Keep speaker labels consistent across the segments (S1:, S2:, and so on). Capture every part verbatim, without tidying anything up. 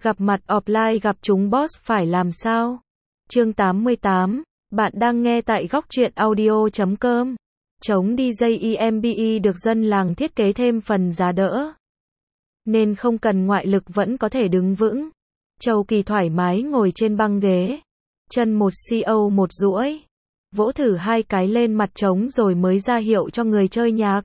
S1: Gặp mặt offline gặp chúng boss phải làm sao? Chương tám mươi tám, bạn đang nghe tại góc truyện audio chấm com. Chống đi dây i em bê e được dân làng thiết kế thêm phần giá đỡ, nên không cần ngoại lực vẫn có thể đứng vững. Châu Kỳ thoải mái ngồi trên băng ghế, chân một co một duỗi, vỗ thử hai cái lên mặt trống rồi mới ra hiệu cho người chơi nhạc.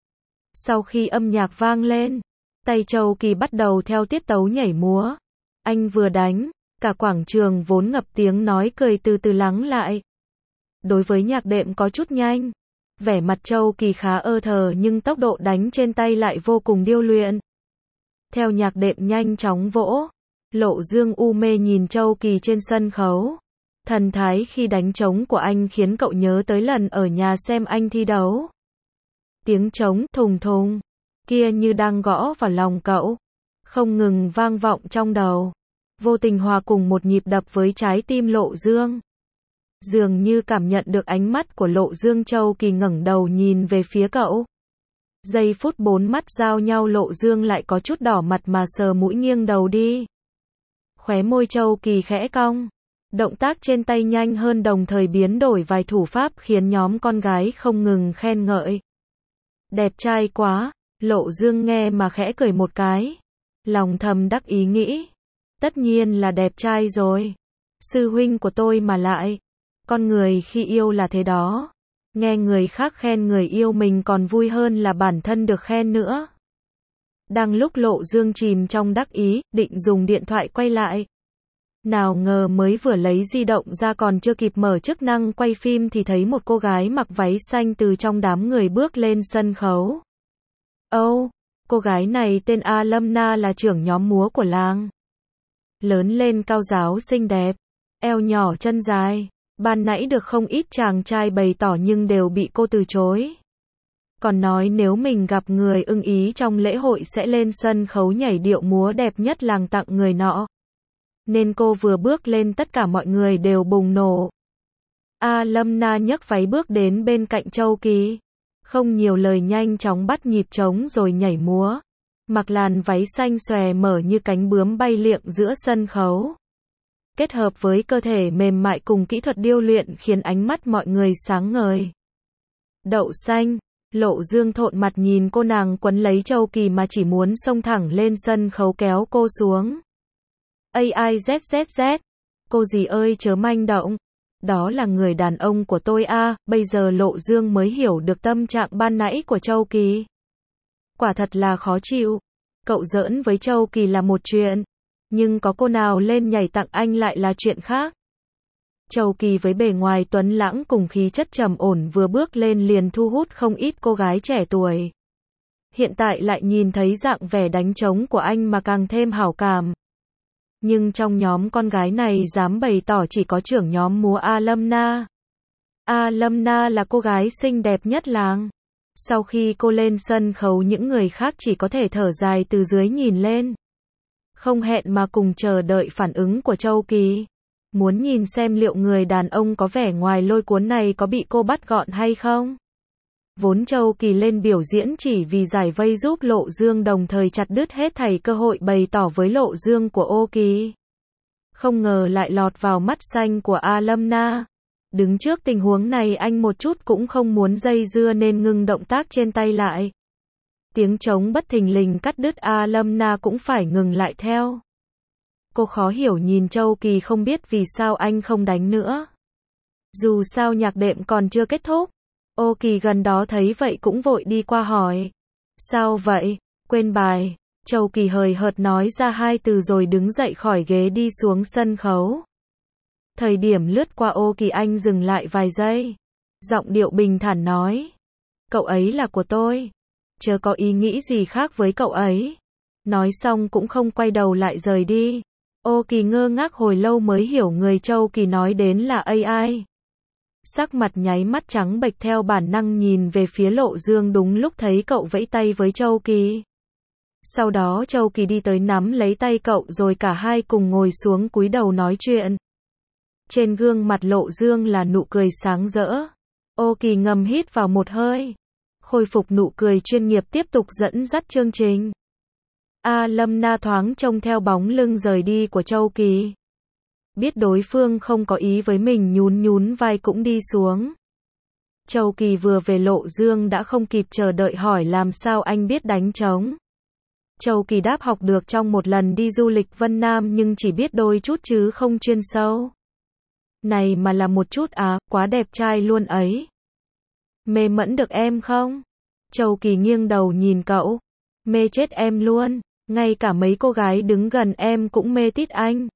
S1: Sau khi âm nhạc vang lên, tay Châu Kỳ bắt đầu theo tiết tấu nhảy múa. Anh vừa đánh, cả quảng trường vốn ngập tiếng nói cười từ từ lắng lại. Đối với nhạc đệm có chút nhanh, vẻ mặt Châu Kỳ khá ơ thờ nhưng tốc độ đánh trên tay lại vô cùng điêu luyện. Theo nhạc đệm nhanh chóng vỗ, Lộ Dương u mê nhìn Châu Kỳ trên sân khấu. Thần thái khi đánh trống của anh khiến cậu nhớ tới lần ở nhà xem anh thi đấu. Tiếng trống thùng thùng kia như đang gõ vào lòng cậu, không ngừng vang vọng trong đầu, vô tình hòa cùng một nhịp đập với trái tim Lộ Dương. Dường như cảm nhận được ánh mắt của Lộ Dương, Châu Kỳ ngẩng đầu nhìn về phía cậu. Giây phút bốn mắt giao nhau, Lộ Dương lại có chút đỏ mặt mà sờ mũi nghiêng đầu đi. Khóe môi Châu Kỳ khẽ cong, động tác trên tay nhanh hơn đồng thời biến đổi vài thủ pháp khiến nhóm con gái không ngừng khen ngợi. Đẹp trai quá, Lộ Dương nghe mà khẽ cười một cái, lòng thầm đắc ý nghĩ, tất nhiên là đẹp trai rồi, sư huynh của tôi mà lại. Con người khi yêu là thế đó, nghe người khác khen người yêu mình còn vui hơn là bản thân được khen nữa. Đang lúc Lộ Dương chìm trong đắc ý, định dùng điện thoại quay lại. Nào ngờ mới vừa lấy di động ra còn chưa kịp mở chức năng quay phim thì thấy một cô gái mặc váy xanh từ trong đám người bước lên sân khấu. Âu, oh, cô gái này tên A Lâm Na, là trưởng nhóm múa của làng. Lớn lên cao ráo xinh đẹp, eo nhỏ chân dài. Ban nãy được không ít chàng trai bày tỏ nhưng đều bị cô từ chối. Còn nói nếu mình gặp người ưng ý trong lễ hội sẽ lên sân khấu nhảy điệu múa đẹp nhất làng tặng người nọ. Nên cô vừa bước lên tất cả mọi người đều bùng nổ. A Lâm Na nhấc váy bước đến bên cạnh Châu Kỳ, không nhiều lời nhanh chóng bắt nhịp trống rồi nhảy múa. Mặc làn váy xanh xòe mở như cánh bướm bay liệng giữa sân khấu. Kết hợp với cơ thể mềm mại cùng kỹ thuật điêu luyện khiến ánh mắt mọi người sáng ngời. Đậu xanh, Lộ Dương thộn mặt nhìn cô nàng quấn lấy Châu Kỳ mà chỉ muốn xông thẳng lên sân khấu kéo cô xuống. a i z z z, cô dì ơi chớ manh động, đó là người đàn ông của tôi a. À. Bây giờ Lộ Dương mới hiểu được tâm trạng ban nãy của Châu Kỳ. Quả thật là khó chịu, cậu giỡn với Châu Kỳ là một chuyện, nhưng có cô nào lên nhảy tặng anh lại là chuyện khác. Châu Kỳ với bề ngoài tuấn lãng cùng khí chất trầm ổn vừa bước lên liền thu hút không ít cô gái trẻ tuổi. Hiện tại lại nhìn thấy dạng vẻ đánh trống của anh mà càng thêm hảo cảm. Nhưng trong nhóm con gái này dám bày tỏ chỉ có trưởng nhóm múa A Lâm Na. A Lâm Na là cô gái xinh đẹp nhất làng. Sau khi cô lên sân khấu những người khác chỉ có thể thở dài từ dưới nhìn lên. Không hẹn mà cùng chờ đợi phản ứng của Châu Kỳ. Muốn nhìn xem liệu người đàn ông có vẻ ngoài lôi cuốn này có bị cô bắt gọn hay không. Vốn Châu Kỳ lên biểu diễn chỉ vì giải vây giúp Lộ Dương, đồng thời chặt đứt hết thảy cơ hội bày tỏ với Lộ Dương của Ô Kỳ. Không ngờ lại lọt vào mắt xanh của A Lâm Na. Đứng trước tình huống này anh một chút cũng không muốn dây dưa nên ngưng động tác trên tay lại. Tiếng trống bất thình lình cắt đứt, A Lâm Na cũng phải ngừng lại theo. Cô khó hiểu nhìn Châu Kỳ không biết vì sao anh không đánh nữa. Dù sao nhạc đệm còn chưa kết thúc. Ô Kỳ gần đó thấy vậy cũng vội đi qua hỏi. Sao vậy? Quên bài. Châu Kỳ hời hợt nói ra hai từ rồi đứng dậy khỏi ghế đi xuống sân khấu. Thời điểm lướt qua Ô Kỳ anh dừng lại vài giây. Giọng điệu bình thản nói. Cậu ấy là của tôi. Chớ có ý nghĩ gì khác với cậu ấy. Nói xong cũng không quay đầu lại rời đi. Ô Kỳ ngơ ngác hồi lâu mới hiểu người Châu Kỳ nói đến là a i. Sắc mặt nháy mắt trắng bệch, theo bản năng nhìn về phía Lộ Dương, đúng lúc thấy cậu vẫy tay với Châu Kỳ. Sau đó Châu Kỳ đi tới nắm lấy tay cậu rồi cả hai cùng ngồi xuống cúi đầu nói chuyện. Trên gương mặt Lộ Dương là nụ cười sáng rỡ. Ô Kỳ ngầm hít vào một hơi, khôi phục nụ cười chuyên nghiệp tiếp tục dẫn dắt chương trình. A Lâm Na thoáng trông theo bóng lưng rời đi của Châu Kỳ. Biết đối phương không có ý với mình, nhún nhún vai cũng đi xuống. Châu Kỳ vừa về Lộ Dương đã không kịp chờ đợi hỏi làm sao anh biết đánh trống. Châu Kỳ đáp học được trong một lần đi du lịch Vân Nam nhưng chỉ biết đôi chút chứ không chuyên sâu. Này mà là một chút à, quá đẹp trai luôn ấy. Mê mẫn được em không? Châu Kỳ nghiêng đầu nhìn cậu. Mê chết em luôn, ngay cả mấy cô gái đứng gần em cũng mê tít anh.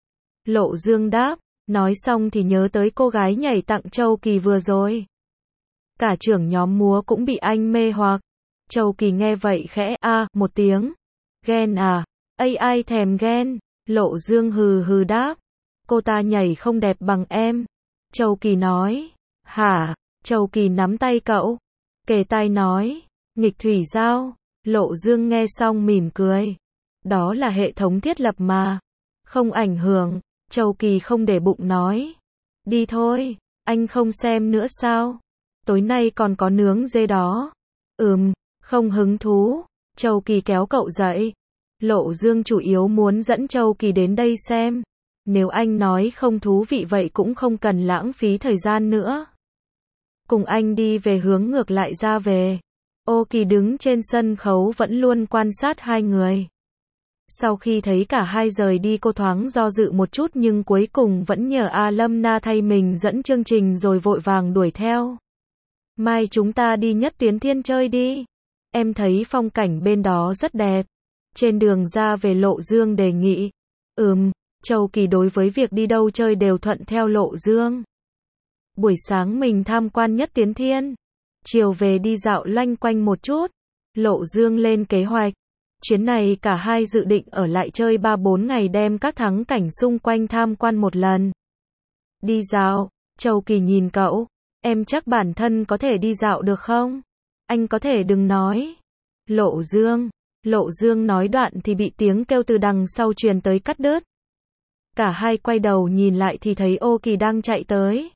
S1: Lộ Dương đáp, nói xong thì nhớ tới cô gái nhảy tặng Châu Kỳ vừa rồi. Cả trưởng nhóm múa cũng bị anh mê hoặc. Châu Kỳ nghe vậy khẽ a à, một tiếng. Ghen à? Ây ai thèm ghen? Lộ Dương hừ hừ đáp. Cô ta nhảy không đẹp bằng em. Châu Kỳ nói. Hả? Châu Kỳ nắm tay cậu. Kề tai nói. Nghịch thủy giao. Lộ Dương nghe xong mỉm cười. Đó là hệ thống thiết lập mà. Không ảnh hưởng. Châu Kỳ không để bụng nói. Đi thôi. Anh không xem nữa sao? Tối nay còn có nướng dê đó. Ừm, không hứng thú. Châu Kỳ kéo cậu dậy. Lộ Dương chủ yếu muốn dẫn Châu Kỳ đến đây xem. Nếu anh nói không thú vị vậy cũng không cần lãng phí thời gian nữa. Cùng anh đi về hướng ngược lại ra về. Ô Kỳ đứng trên sân khấu vẫn luôn quan sát hai người. Sau khi thấy cả hai rời đi cô thoáng do dự một chút nhưng cuối cùng vẫn nhờ A Lâm Na thay mình dẫn chương trình rồi vội vàng đuổi theo. Mai chúng ta đi Nhất Tuyến Thiên chơi đi. Em thấy phong cảnh bên đó rất đẹp. Trên đường ra về Lộ Dương đề nghị. Ừm, Châu Kỳ đối với việc đi đâu chơi đều thuận theo Lộ Dương. Buổi sáng mình tham quan Nhất Tuyến Thiên. Chiều về đi dạo loanh quanh một chút. Lộ Dương lên kế hoạch. Chuyến này cả hai dự định ở lại chơi ba bốn ngày đem các thắng cảnh xung quanh tham quan một lần. Đi dạo, Châu Kỳ nhìn cậu. Em chắc bản thân có thể đi dạo được không? Anh có thể đừng nói. Lộ Dương. Lộ Dương nói đoạn thì bị tiếng kêu từ đằng sau truyền tới cắt đứt. Cả hai quay đầu nhìn lại thì thấy Ô Kỳ đang chạy tới.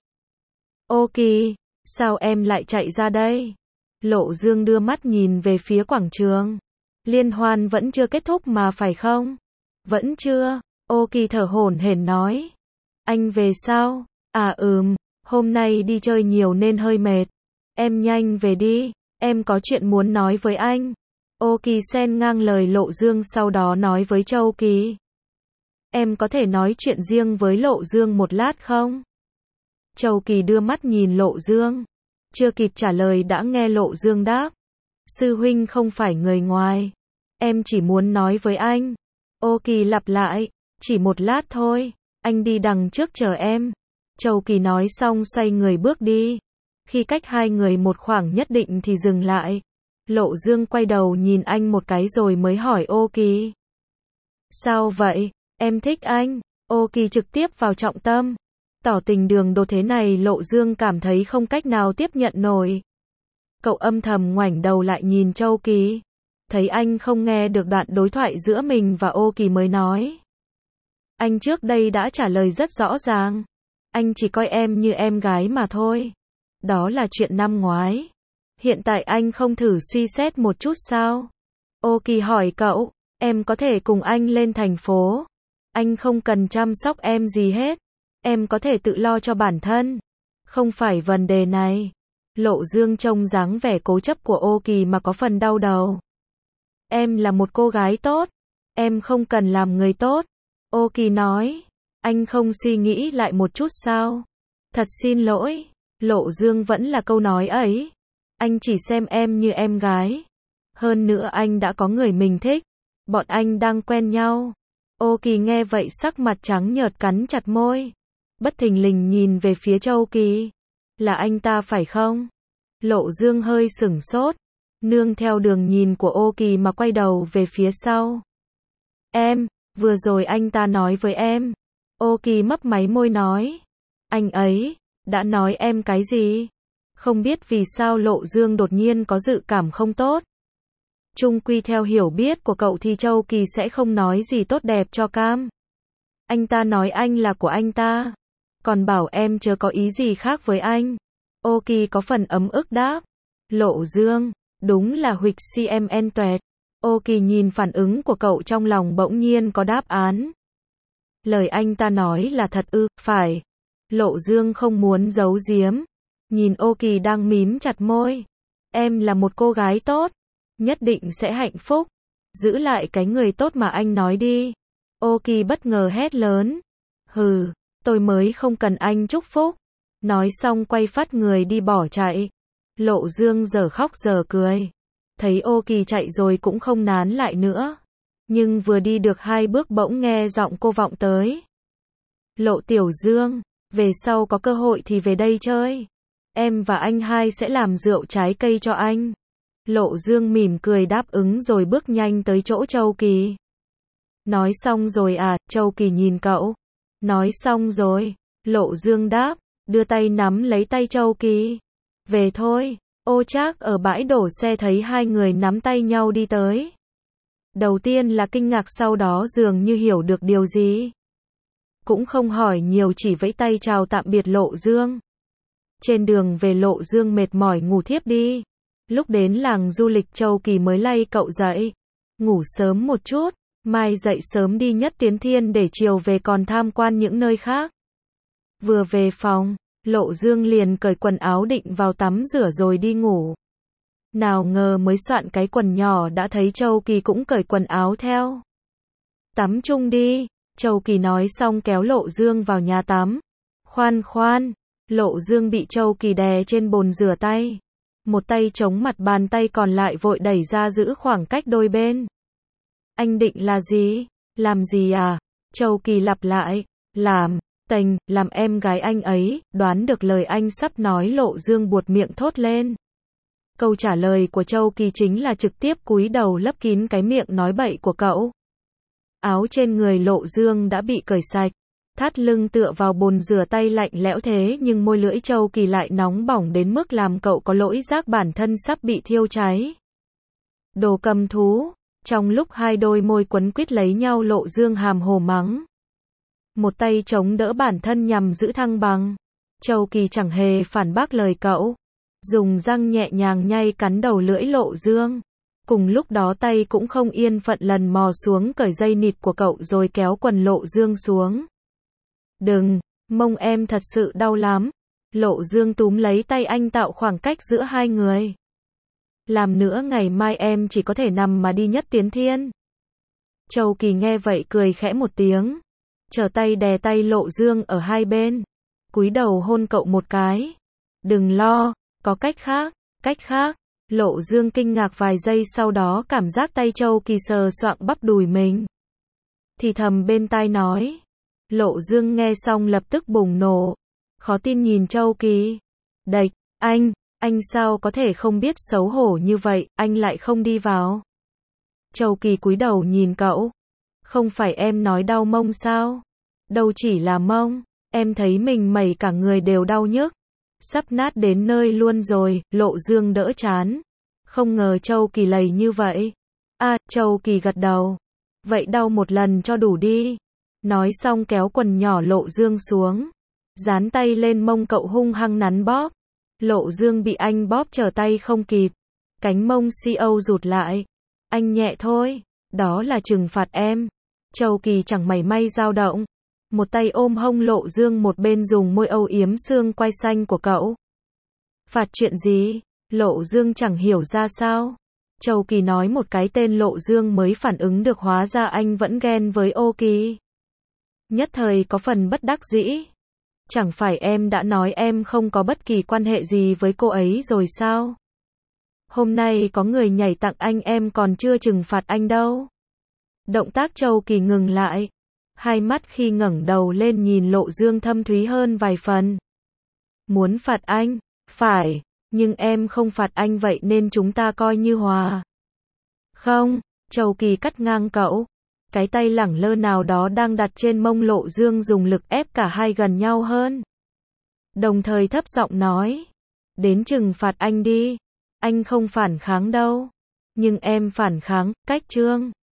S1: Ô Kỳ, sao em lại chạy ra đây? Lộ Dương đưa mắt nhìn về phía quảng trường. Liên hoan vẫn chưa kết thúc mà phải không? Vẫn chưa. Ô Kỳ thở hổn hển nói. Anh về sao? À ừm, hôm nay đi chơi nhiều nên hơi mệt. Em nhanh về đi, em có chuyện muốn nói với anh. Ô Kỳ xen ngang lời Lộ Dương sau đó nói với Châu Kỳ. Em có thể nói chuyện riêng với Lộ Dương một lát không? Châu Kỳ đưa mắt nhìn Lộ Dương. Chưa kịp trả lời đã nghe Lộ Dương đáp. Sư huynh không phải người ngoài. Em chỉ muốn nói với anh. Ô Kỳ lặp lại. Chỉ một lát thôi. Anh đi đằng trước chờ em. Châu Kỳ nói xong xoay người bước đi. Khi cách hai người một khoảng nhất định thì dừng lại. Lộ Dương quay đầu nhìn anh một cái rồi mới hỏi Ô Kỳ. Sao vậy? Em thích anh. Ô Kỳ trực tiếp vào trọng tâm. Tỏ tình đường đột thế này Lộ Dương cảm thấy không cách nào tiếp nhận nổi. Cậu âm thầm ngoảnh đầu lại nhìn Châu Kỳ. Thấy anh không nghe được đoạn đối thoại giữa mình và Ô Kỳ mới nói. Anh trước đây đã trả lời rất rõ ràng. Anh chỉ coi em như em gái mà thôi. Đó là chuyện năm ngoái. Hiện tại anh không thử suy xét một chút sao? Ô Kỳ hỏi cậu, em có thể cùng anh lên thành phố. Anh không cần chăm sóc em gì hết. Em có thể tự lo cho bản thân. Không phải vấn đề này. Lộ Dương trông dáng vẻ cố chấp của Ô Kỳ mà có phần đau đầu. Em là một cô gái tốt. Em không cần làm người tốt. Ô Kỳ nói. Anh không suy nghĩ lại một chút sao? Thật xin lỗi. Lộ Dương vẫn là câu nói ấy. Anh chỉ xem em như em gái. Hơn nữa anh đã có người mình thích. Bọn anh đang quen nhau. Ô Kỳ nghe vậy sắc mặt trắng nhợt cắn chặt môi. Bất thình lình nhìn về phía Châu Kỳ. Là anh ta phải không? Lộ Dương hơi sửng sốt. Nương theo đường nhìn của Ô Kỳ mà quay đầu về phía sau. Em, vừa rồi anh ta nói với em. Ô Kỳ mấp máy môi nói. Anh ấy, đã nói em cái gì? Không biết vì sao Lộ Dương đột nhiên có dự cảm không tốt. Chung quy theo hiểu biết của cậu thì Châu Kỳ sẽ không nói gì tốt đẹp cho Cam. Anh ta nói anh là của anh ta. Còn bảo em chớ có ý gì khác với anh. Ô Kỳ có phần ấm ức đáp. Lộ Dương, đúng là huỵch xê em en tuẹt. Ô Kỳ nhìn phản ứng của cậu trong lòng bỗng nhiên có đáp án. Lời anh ta nói là thật ư, phải. Lộ Dương không muốn giấu giếm. Nhìn Ô Kỳ đang mím chặt môi. Em là một cô gái tốt. Nhất định sẽ hạnh phúc. Giữ lại cái người tốt mà anh nói đi. Ô Kỳ bất ngờ hét lớn. Hừ, tôi mới không cần anh chúc phúc. Nói xong quay phát người đi bỏ chạy. Lộ Dương giờ khóc giờ cười. Thấy Ô Kỳ chạy rồi cũng không nán lại nữa. Nhưng vừa đi được hai bước bỗng nghe giọng cô vọng tới. Lộ Tiểu Dương, về sau có cơ hội thì về đây chơi. Em và anh hai sẽ làm rượu trái cây cho anh. Lộ Dương mỉm cười đáp ứng rồi bước nhanh tới chỗ Châu Kỳ. Nói xong rồi à, Châu Kỳ nhìn cậu. Nói xong rồi, Lộ Dương đáp, đưa tay nắm lấy tay Châu Kỳ. Về thôi. Ô Trác ở bãi đổ xe thấy hai người nắm tay nhau đi tới. Đầu tiên là kinh ngạc, sau đó dường như hiểu được điều gì. Cũng không hỏi nhiều, chỉ vẫy tay chào tạm biệt Lộ Dương. Trên đường về Lộ Dương mệt mỏi ngủ thiếp đi. Lúc đến làng du lịch Châu Kỳ mới lay cậu dậy. Ngủ sớm một chút, mai dậy sớm đi Nhất Tiến Thiên để chiều về còn tham quan những nơi khác. Vừa về phòng, Lộ Dương liền cởi quần áo định vào tắm rửa rồi đi ngủ. Nào ngờ mới soạn cái quần nhỏ đã thấy Châu Kỳ cũng cởi quần áo theo. Tắm chung đi, Châu Kỳ nói xong kéo Lộ Dương vào nhà tắm. Khoan khoan, Lộ Dương bị Châu Kỳ đè trên bồn rửa tay. Một tay chống mặt, bàn tay còn lại vội đẩy ra giữ khoảng cách đôi bên. Anh định là gì? Làm gì à? Châu Kỳ lặp lại. Làm, tênh, làm em gái anh ấy. Đoán được lời anh sắp nói, Lộ Dương buột miệng thốt lên. Câu trả lời của Châu Kỳ chính là trực tiếp cúi đầu lấp kín cái miệng nói bậy của cậu. Áo trên người Lộ Dương đã bị cởi sạch. Thắt lưng tựa vào bồn rửa tay lạnh lẽo thế nhưng môi lưỡi Châu Kỳ lại nóng bỏng đến mức làm cậu có lỗi giác bản thân sắp bị thiêu cháy. Đồ cầm thú. Trong lúc hai đôi môi quấn quýt lấy nhau, Lộ Dương hàm hồ mắng. Một tay chống đỡ bản thân nhằm giữ thăng bằng. Châu Kỳ chẳng hề phản bác lời cậu. Dùng răng nhẹ nhàng nhay cắn đầu lưỡi Lộ Dương. Cùng lúc đó tay cũng không yên phận lần mò xuống cởi dây nịt của cậu rồi kéo quần Lộ Dương xuống. Đừng, mông em thật sự đau lắm. Lộ Dương túm lấy tay anh tạo khoảng cách giữa hai người. Làm nữa ngày mai em chỉ có thể nằm mà đi Nhất Tiến Thiên. Châu Kỳ nghe vậy cười khẽ một tiếng. Trở tay đè tay Lộ Dương ở hai bên. Cúi đầu hôn cậu một cái. Đừng lo, có cách khác, cách khác. Lộ Dương kinh ngạc vài giây, sau đó cảm giác tay Châu Kỳ sờ soạng bắp đùi mình. Thì thầm bên tai nói. Lộ Dương nghe xong lập tức bùng nổ. Khó tin nhìn Châu Kỳ. Đệch, anh, anh sao có thể không biết xấu hổ như vậy, anh lại không đi vào. Châu Kỳ cúi đầu nhìn cậu. Không phải em nói đau mông sao? Đâu chỉ là mông, em thấy mình mẩy cả người đều đau nhức. Sắp nát đến nơi luôn rồi, Lộ Dương đỡ chán. Không ngờ Châu Kỳ lầy như vậy. À, Châu Kỳ gật đầu. Vậy đau một lần cho đủ đi. Nói xong kéo quần nhỏ Lộ Dương xuống. Dán tay lên mông cậu hung hăng nắn bóp. Lộ Dương bị anh bóp trở tay không kịp. Cánh mông xê ô rụt lại. Anh nhẹ thôi, đó là trừng phạt em. Châu Kỳ chẳng mảy may dao động. Một tay ôm hông Lộ Dương, một bên dùng môi âu yếm xương quai xanh của cậu. Phạt chuyện gì? Lộ Dương chẳng hiểu ra sao. Châu Kỳ nói một cái tên Lộ Dương mới phản ứng được, hóa ra anh vẫn ghen với Ô Kỳ. Nhất thời có phần bất đắc dĩ. Chẳng phải em đã nói em không có bất kỳ quan hệ gì với cô ấy rồi sao? Hôm nay có người nhảy tặng anh, em còn chưa trừng phạt anh đâu. Động tác Châu Kỳ ngừng lại. Hai mắt khi ngẩng đầu lên nhìn Lộ Dương thâm thúy hơn vài phần. Muốn phạt anh? Phải, nhưng em không phạt anh vậy nên chúng ta coi như hòa. Không, Châu Kỳ cắt ngang cậu. Cái tay lẳng lơ nào đó đang đặt trên mông Lộ Dương dùng lực ép cả hai gần nhau hơn. Đồng thời thấp giọng nói. Đến trừng phạt anh đi. Anh không phản kháng đâu. Nhưng em phản kháng, cách trương.